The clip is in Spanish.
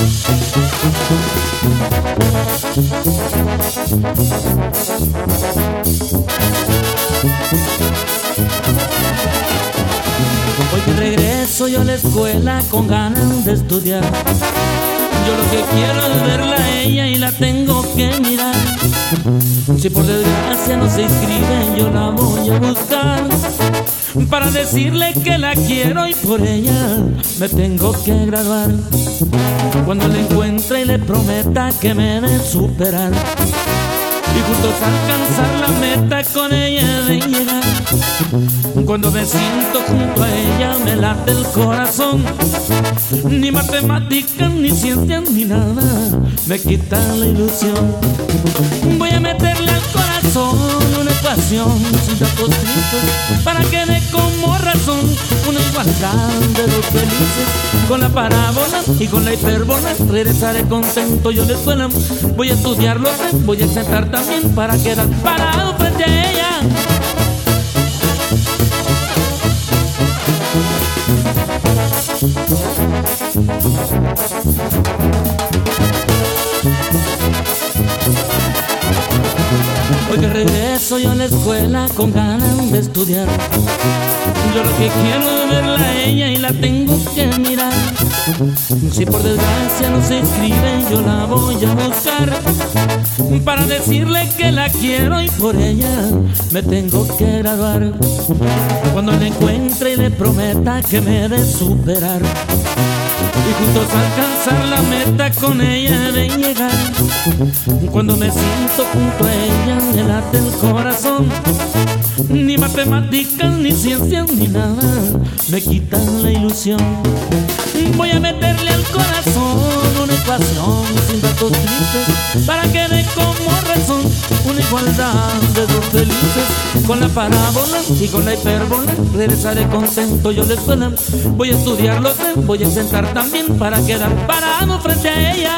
Hoy que regreso yo a la escuela con ganas de estudiar, yo lo que quiero es verla a ella y la tengo que mirar. Si por desgracia no se inscribe, yo la voy a buscar para decirle que la quiero y por ella me tengo que graduar. Cuando la encuentre y le prometa que me debe superar y juntos alcanzar la meta con ella de llegar. Cuando me siento junto a ella me late el corazón. Ni matemáticas, ni ciencias, ni nada me quita la ilusión. Voy a meterle al corazón una ecuación sin datos tristes para que dé como razón una igualdad de dos felices. Con la parábola y con la hipérbola regresaré contento yo a la escuela. Voy a estudiarlo, voy a sentar también para quedar parado frente a ella. Hoy que regreso yo a la escuela con ganas de estudiar, yo lo que quiero es verla a ella y la tengo que mirar. Si por desgracia no se inscribe, yo la voy a buscar para decirle que la quiero y por ella me tengo que graduar. Cuando la encuentre y le prometa que me debe superar y juntos alcanzar la meta con ella de llegar. Cuando me siento junto a ella me late el corazón. Ni matemáticas, ni ciencias, ni nada me quitan la ilusión. Voy a meterle al corazón una ecuación sin datos tristes para que dé como razón una igualdad de dos felices. Con la parábola y con la hipérbola regresaré contento yo a la escuela. Voy a estudiarlo, voy a sentar también para quedar parado frente a ella.